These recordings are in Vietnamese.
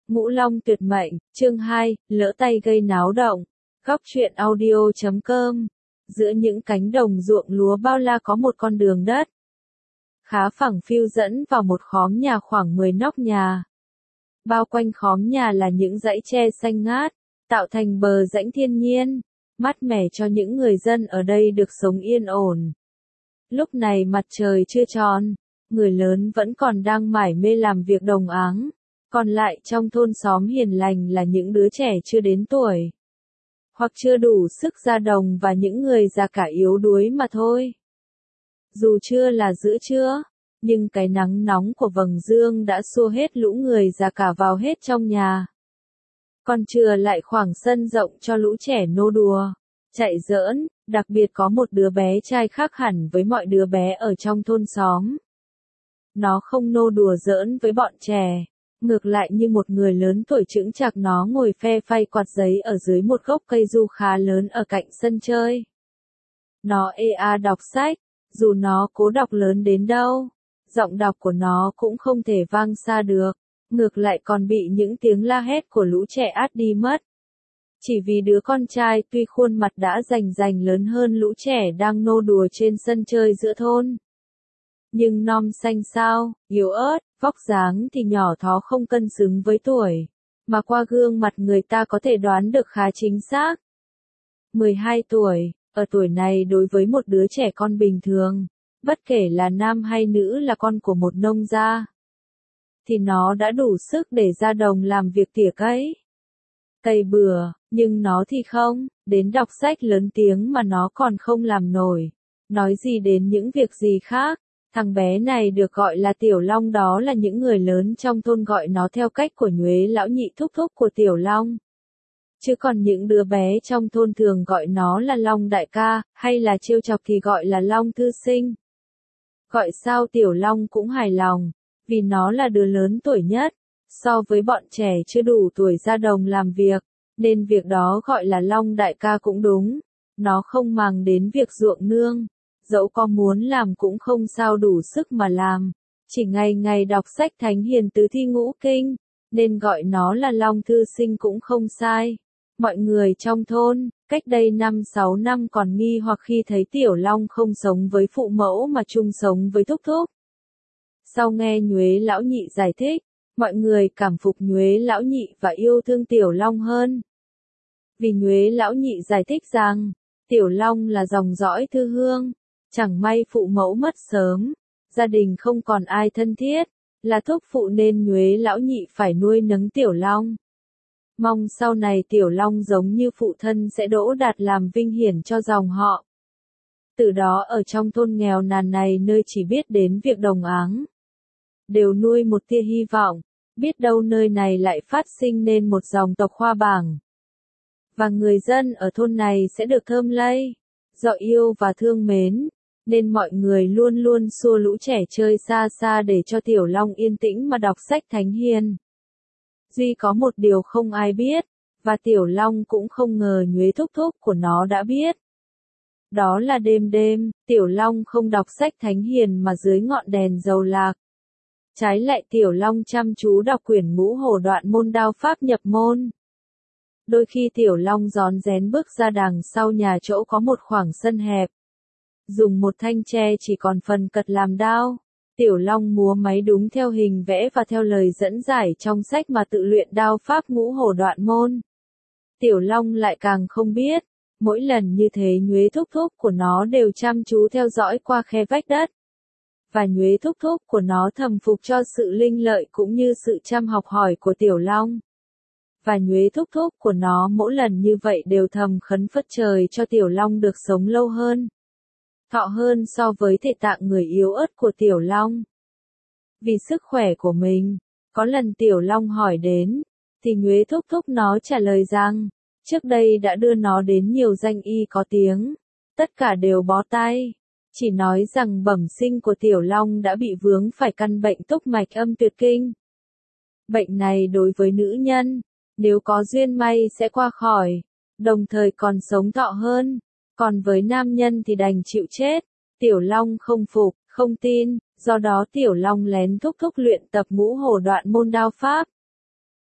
Ngũ Long tuyệt mệnh, chương 2, lỡ tay gây náo động. Góc truyện audio.com. Giữa những cánh đồng ruộng lúa bao la có một con đường đất khá phẳng phiu dẫn vào một khóm nhà khoảng 10 nóc nhà. Bao quanh khóm nhà là những dãy tre xanh ngát, tạo thành bờ rãnh thiên nhiên, mát mẻ cho những người dân ở đây được sống yên ổn. Lúc này mặt trời chưa tròn, người lớn vẫn còn đang mải mê làm việc đồng áng, còn lại trong thôn xóm hiền lành là những đứa trẻ chưa đến tuổi, hoặc chưa đủ sức ra đồng và những người già cả yếu đuối mà thôi. Dù chưa là giữa trưa, nhưng cái nắng nóng của vầng dương đã xua hết lũ người già cả vào hết trong nhà. Còn chừa lại khoảng sân rộng cho lũ trẻ nô đùa, chạy giỡn, đặc biệt có một đứa bé trai khác hẳn với mọi đứa bé ở trong thôn xóm. Nó không nô đùa giỡn với bọn trẻ, ngược lại như một người lớn tuổi chững chạc nó ngồi phe phẩy quạt giấy ở dưới một gốc cây du khá lớn ở cạnh sân chơi. Nó đọc sách, dù nó cố đọc lớn đến đâu, giọng đọc của nó cũng không thể vang xa được, ngược lại còn bị những tiếng la hét của lũ trẻ át đi mất. Chỉ vì đứa con trai tuy khuôn mặt đã rành lớn hơn lũ trẻ đang nô đùa trên sân chơi giữa thôn, nhưng non xanh xao, yếu ớt, vóc dáng thì nhỏ thó không cân xứng với tuổi, mà qua gương mặt người ta có thể đoán được khá chính xác. 12 tuổi, ở tuổi này đối với một đứa trẻ con bình thường, bất kể là nam hay nữ là con của một nông gia, thì nó đã đủ sức để ra đồng làm việc tỉa cày bừa, nhưng nó thì không, đến đọc sách lớn tiếng mà nó còn không làm nổi, nói gì đến những việc gì khác. Thằng bé này được gọi là Tiểu Long, đó là những người lớn trong thôn gọi nó theo cách của Nhuế lão nhị thúc thúc của Tiểu Long. Chứ còn những đứa bé trong thôn thường gọi nó là Long đại ca, hay là trêu chọc thì gọi là Long thư sinh. Gọi sao Tiểu Long cũng hài lòng, vì nó là đứa lớn tuổi nhất, so với bọn trẻ chưa đủ tuổi ra đồng làm việc, nên việc đó gọi là Long đại ca cũng đúng. Nó không màng đến việc ruộng nương, dẫu có muốn làm cũng không sao đủ sức mà làm, chỉ ngày ngày đọc sách thánh hiền tứ thi ngũ kinh, nên gọi nó là Long thư sinh cũng không sai. Mọi người trong thôn, cách đây 5-6 năm còn nghi hoặc khi thấy Tiểu Long không sống với phụ mẫu mà chung sống với thúc thúc. Sau nghe Nhuế lão nhị giải thích, mọi người cảm phục Nhuế lão nhị và yêu thương Tiểu Long hơn. Vì Nhuế lão nhị giải thích rằng, Tiểu Long là dòng dõi thư hương, chẳng may phụ mẫu mất sớm, gia đình không còn ai thân thiết, là thúc phụ nên Nhuế lão nhị phải nuôi nấng Tiểu Long. Mong sau này Tiểu Long giống như phụ thân sẽ đỗ đạt làm vinh hiển cho dòng họ. Từ đó ở trong thôn nghèo nàn này nơi chỉ biết đến việc đồng áng, đều nuôi một tia hy vọng, biết đâu nơi này lại phát sinh nên một dòng tộc khoa bảng. Và người dân ở thôn này sẽ được thơm lây, do yêu và thương mến, nên mọi người luôn luôn xua lũ trẻ chơi xa xa để cho Tiểu Long yên tĩnh mà đọc sách thánh hiền. Duy có một điều không ai biết, và Tiểu Long cũng không ngờ Nhuế thúc thúc của nó đã biết. Đó là đêm đêm, Tiểu Long không đọc sách thánh hiền mà dưới ngọn đèn dầu lạc. Trái lại Tiểu Long chăm chú đọc quyển Ngũ Hổ Đoạn Môn Đao Pháp nhập môn. Đôi khi Tiểu Long rón rén bước ra đằng sau nhà chỗ có một khoảng sân hẹp, dùng một thanh tre chỉ còn phần cật làm đao. Tiểu Long múa máy đúng theo hình vẽ và theo lời dẫn giải trong sách mà tự luyện đao pháp Ngũ Hổ Đoạn Môn. Tiểu Long lại càng không biết, mỗi lần như thế Nhuế thúc thúc của nó đều chăm chú theo dõi qua khe vách đất. Và Nhuế thúc thúc của nó thầm phục cho sự linh lợi cũng như sự chăm học hỏi của Tiểu Long. Và Nhuế thúc thúc của nó mỗi lần như vậy đều thầm khấn phất trời cho Tiểu Long được sống lâu hơn, thọ hơn so với thể tạng người yếu ớt của Tiểu Long. Vì sức khỏe của mình, có lần Tiểu Long hỏi đến, thì Nhuế thúc thúc nó trả lời rằng, trước đây đã đưa nó đến nhiều danh y có tiếng, tất cả đều bó tay, chỉ nói rằng bẩm sinh của Tiểu Long đã bị vướng phải căn bệnh túc mạch âm tuyệt kinh. Bệnh này đối với nữ nhân, nếu có duyên may sẽ qua khỏi, đồng thời còn sống thọ hơn, còn với nam nhân thì đành chịu chết. Tiểu Long không phục, không tin, do đó Tiểu Long lén thúc luyện tập Ngũ Hổ Đoạn Môn Đao Pháp.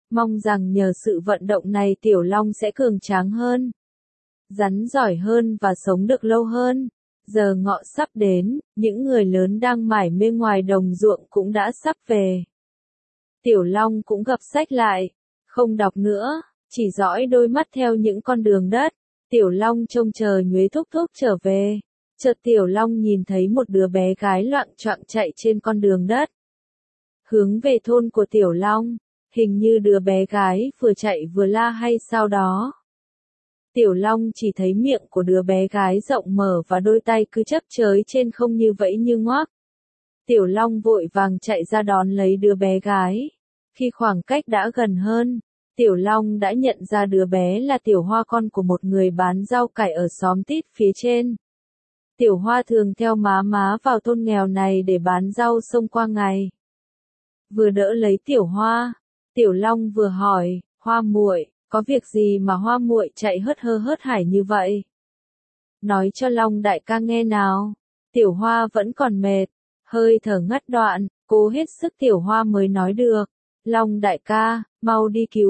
Mong rằng nhờ sự vận động này Tiểu Long sẽ cường tráng hơn, rắn giỏi hơn và sống được lâu hơn. Giờ ngọ sắp đến, những người lớn đang mải mê ngoài đồng ruộng cũng đã sắp về. Tiểu Long cũng gập sách lại, không đọc nữa, chỉ dõi đôi mắt theo những con đường đất. Tiểu Long trông chờ Nhuế Thúc Thúc trở về. Chợt Tiểu Long nhìn thấy một đứa bé gái loạng choạng chạy trên con đường đất, hướng về thôn của Tiểu Long. Hình như đứa bé gái vừa chạy vừa la hay sao đó. Tiểu Long chỉ thấy miệng của đứa bé gái rộng mở và đôi tay cứ chấp chới trên không như vẫy như ngoác. Tiểu Long vội vàng chạy ra đón lấy đứa bé gái. Khi khoảng cách đã gần hơn, Tiểu Long đã nhận ra đứa bé là Tiểu Hoa, con của một người bán rau cải ở xóm Tít phía trên. Tiểu Hoa thường theo má vào thôn nghèo này để bán rau xông qua ngày. Vừa đỡ lấy Tiểu Hoa, Tiểu Long vừa hỏi, Hoa muội, có việc gì mà Hoa muội chạy hớt hơ hớt hải như vậy? Nói cho Long đại ca nghe nào. Tiểu Hoa vẫn còn mệt, hơi thở ngắt đoạn, cố hết sức Tiểu Hoa mới nói được. Long đại ca, mau đi cứu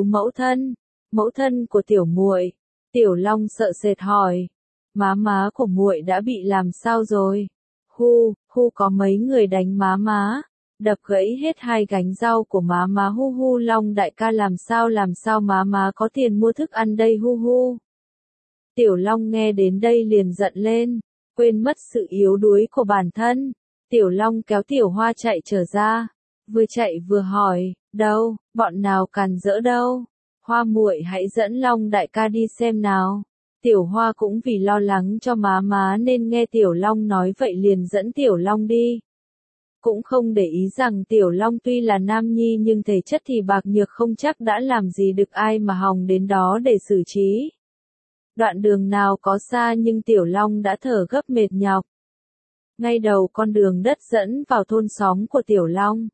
mẫu thân của Tiểu muội. Tiểu Long sợ sệt hỏi, má của muội đã bị làm sao rồi? Hu, có mấy người đánh má, đập gãy hết 2 gánh rau của má, hu. Long đại ca làm sao má có tiền mua thức ăn đây, hu. Tiểu Long nghe đến đây liền giận lên, quên mất sự yếu đuối của bản thân. Tiểu Long kéo Tiểu Hoa chạy trở ra, vừa chạy vừa hỏi, đâu, bọn nào càn rỡ đâu? Hoa muội hãy dẫn Long đại ca đi xem nào. Tiểu Hoa cũng vì lo lắng cho má nên nghe Tiểu Long nói vậy liền dẫn Tiểu Long đi. Cũng không để ý rằng Tiểu Long tuy là nam nhi nhưng thể chất thì bạc nhược, không chắc đã làm gì được ai mà hòng đến đó để xử trí. Đoạn đường nào có xa nhưng Tiểu Long đã thở gấp mệt nhọc. Ngay đầu con đường đất dẫn vào thôn xóm của Tiểu Long.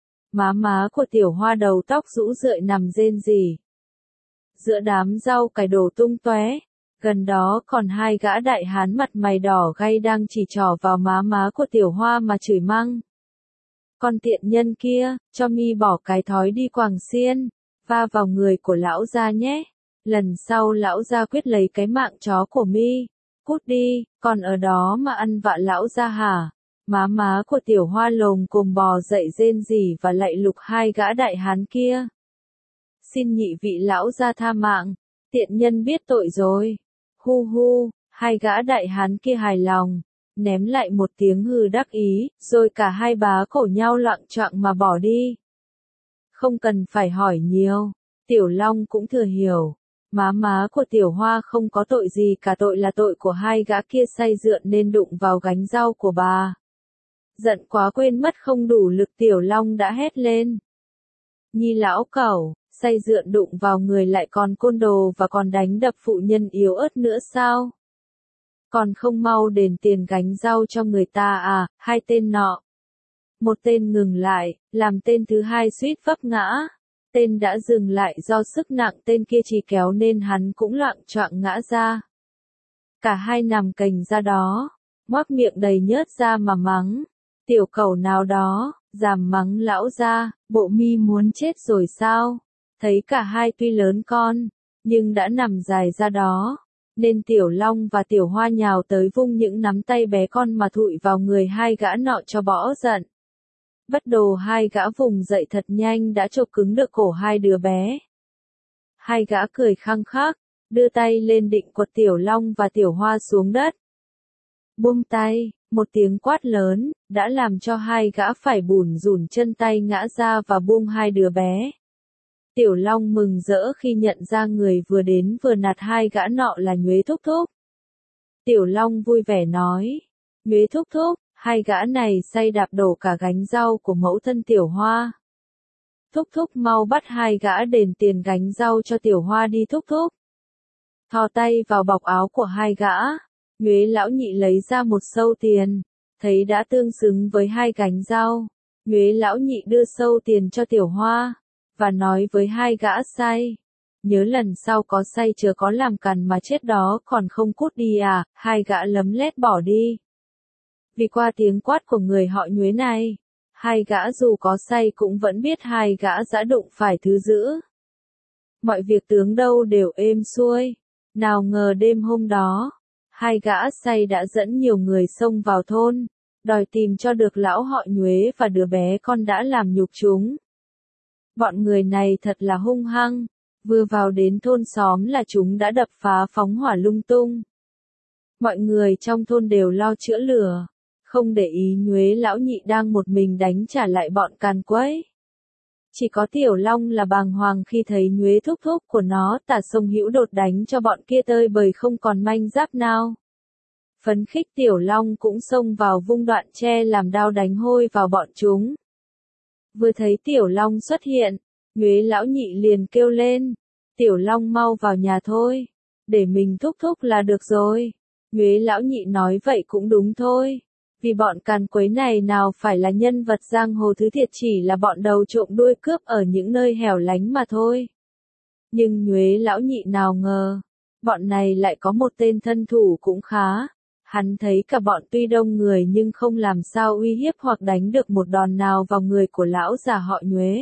Má của Tiểu Hoa đầu tóc rũ rượi nằm rên rỉ giữa đám rau cải đổ tung tóe. Gần đó còn 2 gã đại hán mặt mày đỏ gay đang chỉ trỏ vào má của Tiểu Hoa mà chửi mắng. Con tiện nhân kia, cho mi bỏ cái thói đi quàng xiên, va vào người của lão gia nhé. Lần sau lão gia quyết lấy cái mạng chó của mi. Cút đi, còn ở đó mà ăn vạ lão gia hả? Má của Tiểu Hoa lồm cồm bò dậy rên rỉ và lạy lục 2 gã đại hán kia. Xin nhị vị lão gia tha mạng, tiện nhân biết tội rồi. Hu, 2 gã đại hán kia hài lòng, ném lại một tiếng hừ đắc ý, rồi cả hai bá cổ nhau loạng choạng mà bỏ đi. Không cần phải hỏi nhiều, Tiểu Long cũng thừa hiểu. Má của Tiểu Hoa không có tội gì cả, tội là tội của 2 gã kia say rượu nên đụng vào gánh rau của bà. Giận quá quên mất không đủ lực, Tiểu Long đã hét lên. Nhi lão cẩu, say rượu đụng vào người lại còn côn đồ và còn đánh đập phụ nhân yếu ớt nữa sao? Còn không mau đền tiền gánh rau cho người ta à? 2 tên nọ. Một tên ngừng lại, làm tên thứ hai suýt vấp ngã. Tên đã dừng lại do sức nặng tên kia chỉ kéo nên hắn cũng loạng choạng ngã ra. Cả hai nằm cành ra đó, ngoác miệng đầy nhớt ra mà mắng. Tiểu cẩu nào đó, dám mắng lão gia, bộ mi muốn chết rồi sao? Thấy cả hai tuy lớn con, nhưng đã nằm dài ra đó, nên Tiểu Long và Tiểu Hoa nhào tới vung những nắm tay bé con mà thụi vào người 2 gã nọ cho bỏ giận. Bất đồ 2 gã vùng dậy thật nhanh đã chộp cứng được cổ 2 đứa bé. 2 gã cười khăng khắc, đưa tay lên định quật Tiểu Long và Tiểu Hoa xuống đất. Buông tay, một tiếng quát lớn, đã làm cho 2 gã phải bủn rủn chân tay ngã ra và buông 2 đứa bé. Tiểu Long mừng rỡ khi nhận ra người vừa đến vừa nạt 2 gã nọ là Nhuế Thúc Thúc. Tiểu Long vui vẻ nói, Nhuế Thúc Thúc, 2 gã này say đạp đổ cả gánh rau của mẫu thân Tiểu Hoa. Thúc Thúc mau bắt 2 gã đền tiền gánh rau cho Tiểu Hoa đi Thúc Thúc. Thò tay vào bọc áo của 2 gã, Nhuế lão nhị lấy ra một sâu tiền, thấy đã tương xứng với 2 gánh rau. Nhuế lão nhị đưa sâu tiền cho Tiểu Hoa, và nói với 2 gã say, nhớ lần sau có say chớ có làm cằn mà chết đó, còn không cút đi à? 2 gã lấm lét bỏ đi. Vì qua tiếng quát của người họ Nhuế này, 2 gã dù có say cũng vẫn biết 2 gã đã đụng phải thứ dữ. Mọi việc tướng đâu đều êm xuôi. Nào ngờ đêm hôm đó, hai gã say đã dẫn nhiều người xông vào thôn, đòi tìm cho được lão họ Nhuế và đứa bé con đã làm nhục chúng. Bọn người này thật là hung hăng, vừa vào đến thôn xóm là chúng đã đập phá phóng hỏa lung tung. Mọi người trong thôn đều lo chữa lửa, không để ý Nhuế lão nhị đang một mình đánh trả lại bọn càn quấy. Chỉ có Tiểu Long là bàng hoàng khi thấy Nhuế thúc thúc của nó tả sông hữu đột đánh cho bọn kia tơi bời không còn manh giáp nào. Phấn khích Tiểu Long cũng xông vào vung đoạn tre làm đao đánh hôi vào bọn chúng. Vừa thấy Tiểu Long xuất hiện, Nhuế lão nhị liền kêu lên, Tiểu Long mau vào nhà thôi, để mình thúc thúc là được rồi. Nhuế lão nhị nói vậy cũng đúng thôi, vì bọn càn quấy này nào phải là nhân vật giang hồ thứ thiệt, chỉ là bọn đầu trộm đuôi cướp ở những nơi hẻo lánh mà thôi. Nhưng Nhuế lão nhị nào ngờ, bọn này lại có một tên thân thủ cũng khá. Hắn thấy cả bọn tuy đông người nhưng không làm sao uy hiếp hoặc đánh được một đòn nào vào người của lão già họ Nhuế.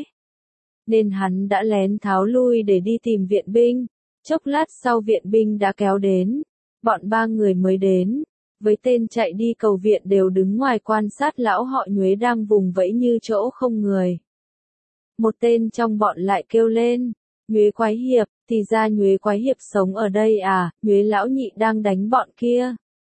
Nên hắn đã lén tháo lui để đi tìm viện binh. Chốc lát sau viện binh đã kéo đến. Bọn ba người mới đến. Với tên chạy đi cầu viện đều đứng ngoài quan sát lão họ Nhuế đang vùng vẫy như chỗ không người. Một tên trong bọn lại kêu lên, Nhuế Quái Hiệp, thì ra Nhuế Quái Hiệp sống ở đây à, Nhuế lão nhị đang đánh bọn kia.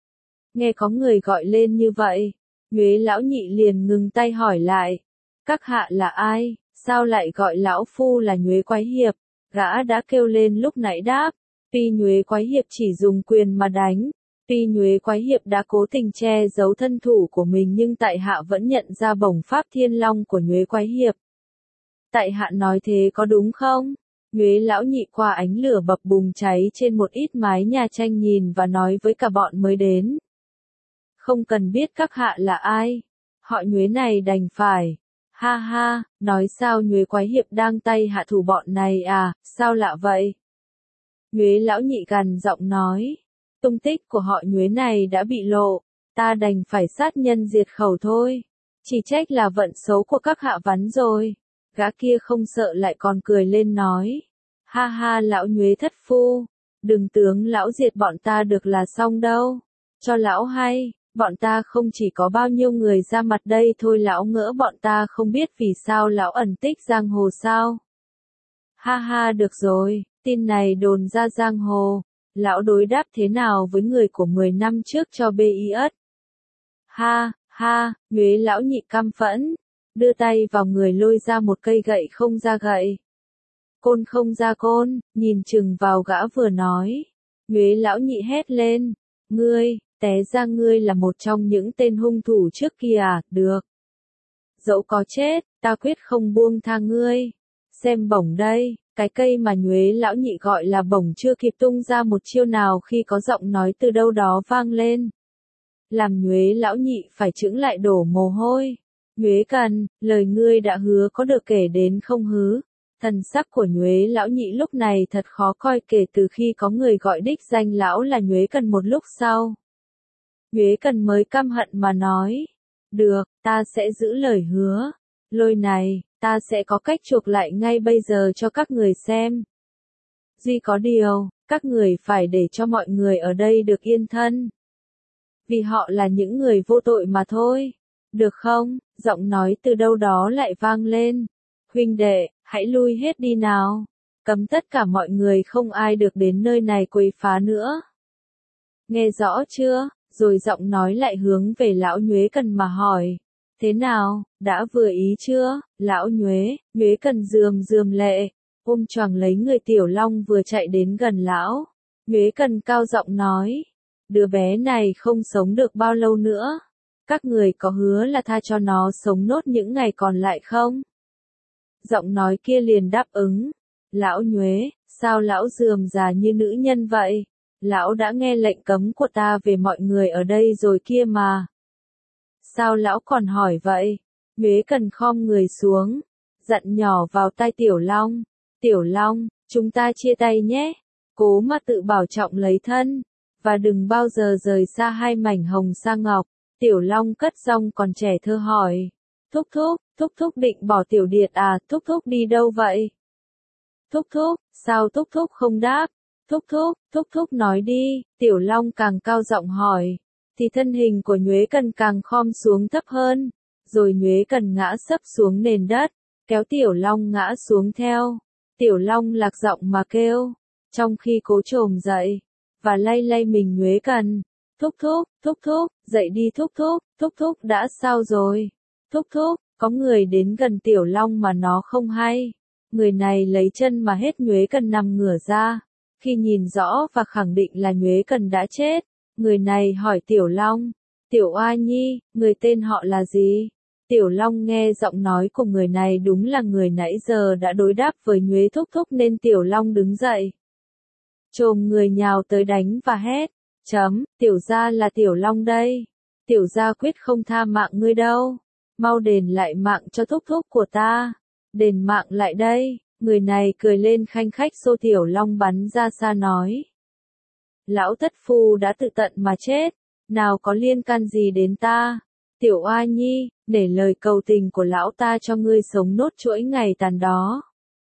Nghe có người gọi lên như vậy, Nhuế lão nhị liền ngừng tay hỏi lại, các hạ là ai, sao lại gọi lão phu là Nhuế Quái Hiệp? Gã đã kêu lên lúc nãy đáp, tuy Nhuế Quái Hiệp chỉ dùng quyền mà đánh, tuy Nhuế Quái Hiệp đã cố tình che giấu thân thủ của mình nhưng tại hạ vẫn nhận ra bổng pháp thiên long của Nhuế Quái Hiệp. Tại hạ nói thế có đúng không? Nhuế lão nhị qua ánh lửa bập bùng cháy trên một ít mái nhà tranh nhìn và nói với cả bọn mới đến. Không cần biết các hạ là ai, họ Nhuế này đành phải. Ha ha, nói sao Nhuế Quái Hiệp đang tay hạ thủ bọn này à, sao lạ vậy? Nhuế lão nhị gằn giọng nói, tung tích của họ Nhuế này đã bị lộ, ta đành phải sát nhân diệt khẩu thôi. Chỉ trách là vận xấu của các hạ vắn rồi. Gã kia không sợ lại còn cười lên nói, ha ha lão Nhuế thất phu, đừng tướng lão diệt bọn ta được là xong đâu. Cho lão hay, bọn ta không chỉ có bao nhiêu người ra mặt đây thôi, lão ngỡ bọn ta không biết vì sao lão ẩn tích giang hồ sao? Ha ha được rồi, tin này đồn ra giang hồ, lão đối đáp thế nào với người của 10 năm trước cho BIS? Ha, ha, Nhuế lão nhị căm phẫn, đưa tay vào người lôi ra một cây gậy không ra gậy. Côn không ra côn, nhìn chừng vào gã vừa nói. Nhuế lão nhị hét lên, ngươi, té ra ngươi là một trong những tên hung thủ trước kia à, được. Dẫu có chết, ta quyết không buông tha ngươi. Xem bổng đây, cái cây mà Nhuế lão nhị gọi là bổng chưa kịp tung ra một chiêu nào khi có giọng nói từ đâu đó vang lên. Làm Nhuế lão nhị phải chững lại đổ mồ hôi. Nhuế Cần, lời ngươi đã hứa có được kể đến không hứ? Thần sắc của Nhuế lão nhị lúc này thật khó coi kể từ khi có người gọi đích danh lão là Nhuế Cần một lúc sau. Nhuế Cần mới căm hận mà nói, được, ta sẽ giữ lời hứa. Lôi này, ta sẽ có cách chuộc lại ngay bây giờ cho các người xem. Duy có điều, các người phải để cho mọi người ở đây được yên thân. Vì họ là những người vô tội mà thôi. Được không? Giọng nói từ đâu đó lại vang lên. Huynh đệ, hãy lui hết đi nào. Cấm tất cả mọi người không ai được đến nơi này quấy phá nữa. Nghe rõ chưa? Rồi giọng nói lại hướng về lão Nhuế Cần mà hỏi. Thế nào, đã vừa ý chưa? Lão Nhuế, Nhuế Cần rườm rườm lệ, ôm choàng lấy người Tiểu Long vừa chạy đến gần lão. Nhuế Cần cao giọng nói. Đứa bé này không sống được bao lâu nữa. Các người có hứa là tha cho nó sống nốt những ngày còn lại không? Giọng nói kia liền đáp ứng. Lão Nhuế, sao lão rườm rà như nữ nhân vậy? Lão đã nghe lệnh cấm của ta về mọi người ở đây rồi kia mà. Sao lão còn hỏi vậy? Nhuế Cần khom người xuống, dặn nhỏ vào tai Tiểu Long. Tiểu Long, chúng ta chia tay nhé. Cố mà tự bảo trọng lấy thân. Và đừng bao giờ rời xa hai mảnh hồng sa ngọc. Tiểu Long cất giọng còn trẻ thơ hỏi. Thúc thúc định bỏ Tiểu Điệt à, thúc đi đâu vậy? Thúc thúc, sao thúc thúc không đáp? Thúc thúc nói đi, Tiểu Long càng cao giọng hỏi, thì thân hình của Nhuế Cần càng khom xuống thấp hơn, rồi Nhuế Cần ngã sấp xuống nền đất, kéo Tiểu Long ngã xuống theo. Tiểu Long lạc giọng mà kêu, trong khi cố chồm dậy, và lay lay mình Nhuế Cần. Thúc thúc, dậy đi thúc thúc đã sao rồi? Thúc, có người đến gần Tiểu Long mà nó không hay. Người này lấy chân mà hết Nhuế Cần nằm ngửa ra. Khi nhìn rõ và khẳng định là Nhuế Cần đã chết, người này hỏi Tiểu Long, Tiểu Oa Nhi, người tên họ là gì? Tiểu Long nghe giọng nói của người này đúng là người nãy giờ đã đối đáp với Nhuế thúc thúc nên Tiểu Long đứng dậy. Chồm người nhào tới đánh và hét, Tiểu gia là Tiểu Long đây. Tiểu gia quyết không tha mạng ngươi đâu. Mau đền lại mạng cho thúc thúc của ta. Đền mạng lại đây. Người này cười lên khanh khách xô Tiểu Long bắn ra xa nói. Lão thất phu đã tự tận mà chết. Nào có liên can gì đến ta. Tiểu Oa Nhi, để lời cầu tình của lão ta cho ngươi sống nốt chuỗi ngày tàn đó.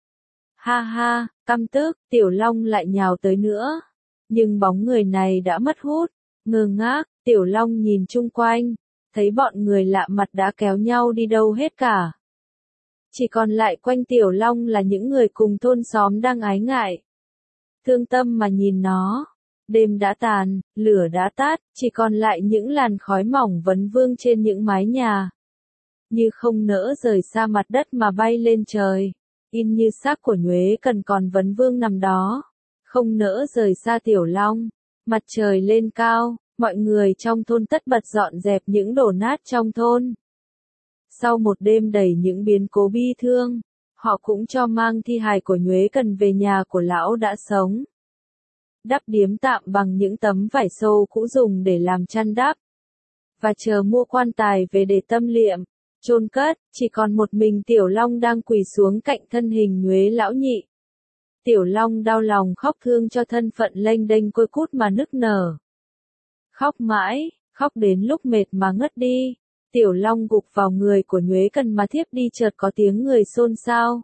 Ha ha, căm tức, Tiểu Long lại nhào tới nữa. Nhưng bóng người này đã mất hút. Ngơ ngác, Tiểu Long nhìn chung quanh, thấy bọn người lạ mặt đã kéo nhau đi đâu hết cả. Chỉ còn lại quanh Tiểu Long là những người cùng thôn xóm đang ái ngại. Thương tâm mà nhìn nó. Đêm đã tàn, lửa đã tắt, chỉ còn lại những làn khói mỏng vấn vương trên những mái nhà. Như không nỡ rời xa mặt đất mà bay lên trời. In như xác của Nhuế Cần còn vấn vương nằm đó. Không nỡ rời xa Tiểu Long. Mặt trời lên cao, mọi người trong thôn tất bật dọn dẹp những đổ nát trong thôn. Sau một đêm đầy những biến cố bi thương, họ cũng cho mang thi hài của Nhuế Cần về nhà của lão đã sống. Đắp điếm tạm bằng những tấm vải xô cũ dùng để làm chăn đắp. Và chờ mua quan tài về để tâm liệm, chôn cất, chỉ còn một mình Tiểu Long đang quỳ xuống cạnh thân hình Nhuế lão nhị. Tiểu Long đau lòng khóc thương cho thân phận lênh đênh côi cút mà nức nở. Khóc mãi, khóc đến lúc mệt mà ngất đi. Tiểu Long gục vào người của Nhuế Cần mà thiếp đi chợt có tiếng người xôn xao.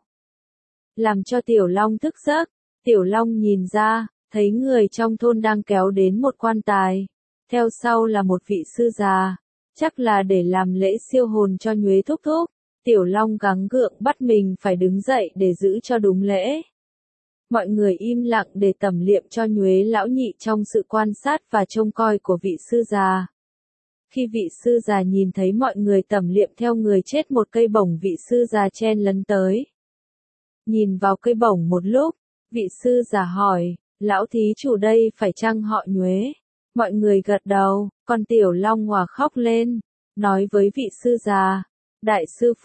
Làm cho Tiểu Long thức giấc, Tiểu Long nhìn ra, thấy người trong thôn đang kéo đến một quan tài. Theo sau là một vị sư già, chắc là để làm lễ siêu hồn cho Nhuế thúc thúc. Tiểu Long gắng gượng bắt mình phải đứng dậy để giữ cho đúng lễ. Mọi người im lặng để tẩm liệm cho Nhuế lão nhị trong sự quan sát và trông coi của vị sư già. Khi vị sư già nhìn thấy mọi người tẩm liệm theo người chết một cây bổng, vị sư già chen lấn tới. Nhìn vào cây bổng một lúc, vị sư già hỏi, lão thí chủ đây phải chăng họ Nhuế? Mọi người gật đầu, còn Tiểu Long hòa khóc lên, nói với vị sư già, đại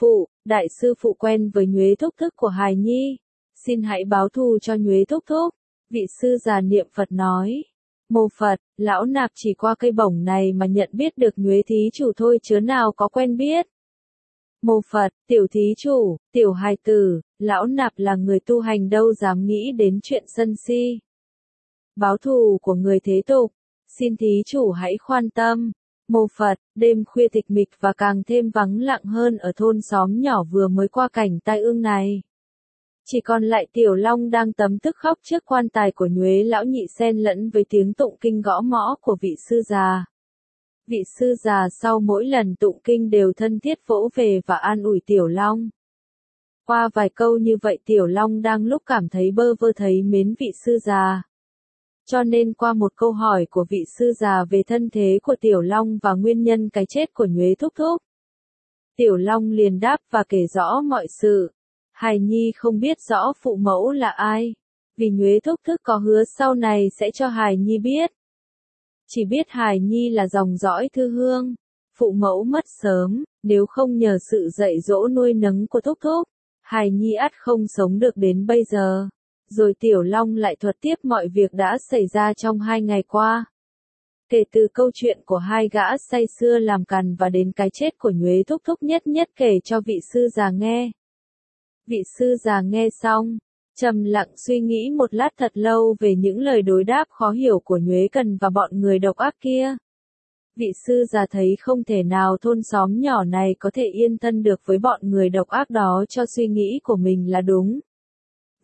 sư phụ quen với Nhuế thúc thúc của hài nhi. Xin hãy báo thù cho Nhuế thúc thúc. Vị sư già niệm Phật nói. Mô Phật, lão nạp chỉ qua cây bổng này mà nhận biết được Nhuế thí chủ thôi chớ nào có quen biết. Mô Phật, tiểu thí chủ, tiểu hài tử, lão nạp là người tu hành đâu dám nghĩ đến chuyện sân si. Báo thù của người thế tục, xin thí chủ hãy khoan tâm. Mô Phật, đêm khuya tịch mịch và càng thêm vắng lặng hơn ở thôn xóm nhỏ vừa mới qua cảnh tai ương này. Chỉ còn lại Tiểu Long đang tấm tức khóc trước quan tài của Nhuế lão nhị xen lẫn với tiếng tụng kinh gõ mõ của vị sư già. Vị sư già sau mỗi lần tụng kinh đều thân thiết vỗ về và an ủi Tiểu Long. Qua vài câu như vậy Tiểu Long đang lúc cảm thấy bơ vơ thấy mến vị sư già. Cho nên qua một câu hỏi của vị sư già về thân thế của Tiểu Long và nguyên nhân cái chết của Nhuế thúc thúc. Tiểu Long liền đáp và kể rõ mọi sự. Hài nhi không biết rõ phụ mẫu là ai, vì Nhuế thúc thúc có hứa sau này sẽ cho hài nhi biết. Chỉ biết hài nhi là dòng dõi Thư Hương, phụ mẫu mất sớm, nếu không nhờ sự dạy dỗ nuôi nấng của thúc thúc, hài nhi ắt không sống được đến bây giờ. Rồi Tiểu Long lại thuật tiếp mọi việc đã xảy ra trong 2 ngày qua. Kể từ câu chuyện của hai gã say sưa làm cằn và đến cái chết của Nhuế thúc thúc nhất nhất kể cho vị sư già nghe. Vị sư già nghe xong, trầm lặng suy nghĩ một lát thật lâu về những lời đối đáp khó hiểu của Nhuế Cần và bọn người độc ác kia. Vị sư già thấy không thể nào thôn xóm nhỏ này có thể yên thân được với bọn người độc ác đó cho suy nghĩ của mình là đúng.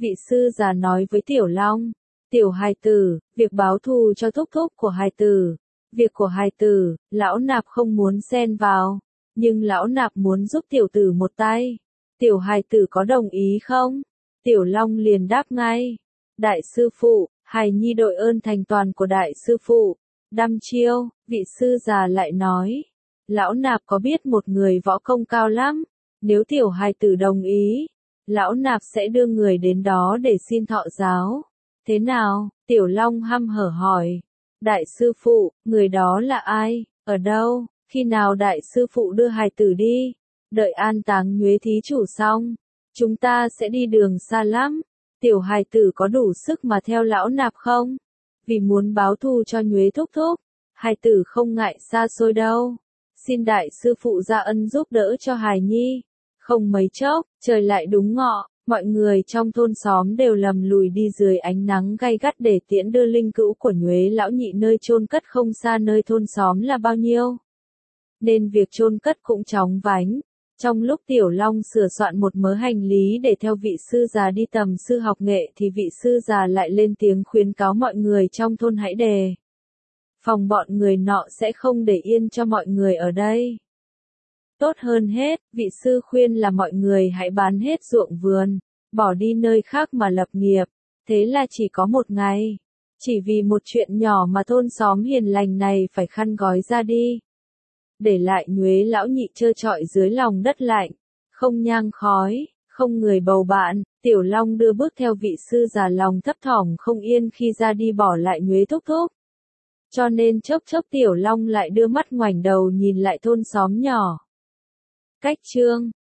Vị sư già nói với Tiểu Long, Tiểu hài tử, việc báo thù cho thúc thúc của hài tử. Việc của hài tử, lão nạp không muốn xen vào, nhưng lão nạp muốn giúp tiểu tử một tay. Tiểu hài tử có đồng ý không? Tiểu Long liền đáp ngay. Đại sư phụ, hài nhi đội ơn thành toàn của đại sư phụ. Đăm chiêu, vị sư già lại nói. Lão nạp có biết một người võ công cao lắm. Nếu tiểu hài tử đồng ý, lão nạp sẽ đưa người đến đó để xin thọ giáo. Thế nào? Tiểu Long hăm hở hỏi. Đại sư phụ, người đó là ai? Ở đâu? Khi nào đại sư phụ đưa hài tử đi? Đợi an táng Nhuế thí chủ xong, chúng ta sẽ đi đường xa lắm. Tiểu hài tử có đủ sức mà theo lão nạp không? Vì muốn báo thù cho Nhuế thúc thúc, hài tử không ngại xa xôi đâu. Xin đại sư phụ ra ân giúp đỡ cho hài nhi. Không mấy chốc, trời lại đúng ngọ, mọi người trong thôn xóm đều lầm lùi đi dưới ánh nắng gay gắt để tiễn đưa linh cữu của Nhuế lão nhị nơi chôn cất không xa nơi thôn xóm là bao nhiêu. Nên việc chôn cất cũng chóng vánh. Trong lúc Tiểu Long sửa soạn một mớ hành lý để theo vị sư già đi tầm sư học nghệ thì vị sư già lại lên tiếng khuyến cáo mọi người trong thôn hãy đề phòng bọn người nọ sẽ không để yên cho mọi người ở đây. Tốt hơn hết, vị sư khuyên là mọi người hãy bán hết ruộng vườn, bỏ đi nơi khác mà lập nghiệp. Thế là chỉ có một ngày, chỉ vì một chuyện nhỏ mà thôn xóm hiền lành này phải khăn gói ra đi. Để lại Nhuế lão nhị trơ trọi dưới lòng đất lạnh, không nhang khói, không người bầu bạn. Tiểu Long đưa bước theo vị sư già lòng thấp thỏm không yên khi ra đi bỏ lại Nhuế thúc thúc. Cho nên chốc chốc Tiểu Long lại đưa mắt ngoảnh đầu nhìn lại thôn xóm nhỏ. Cách chương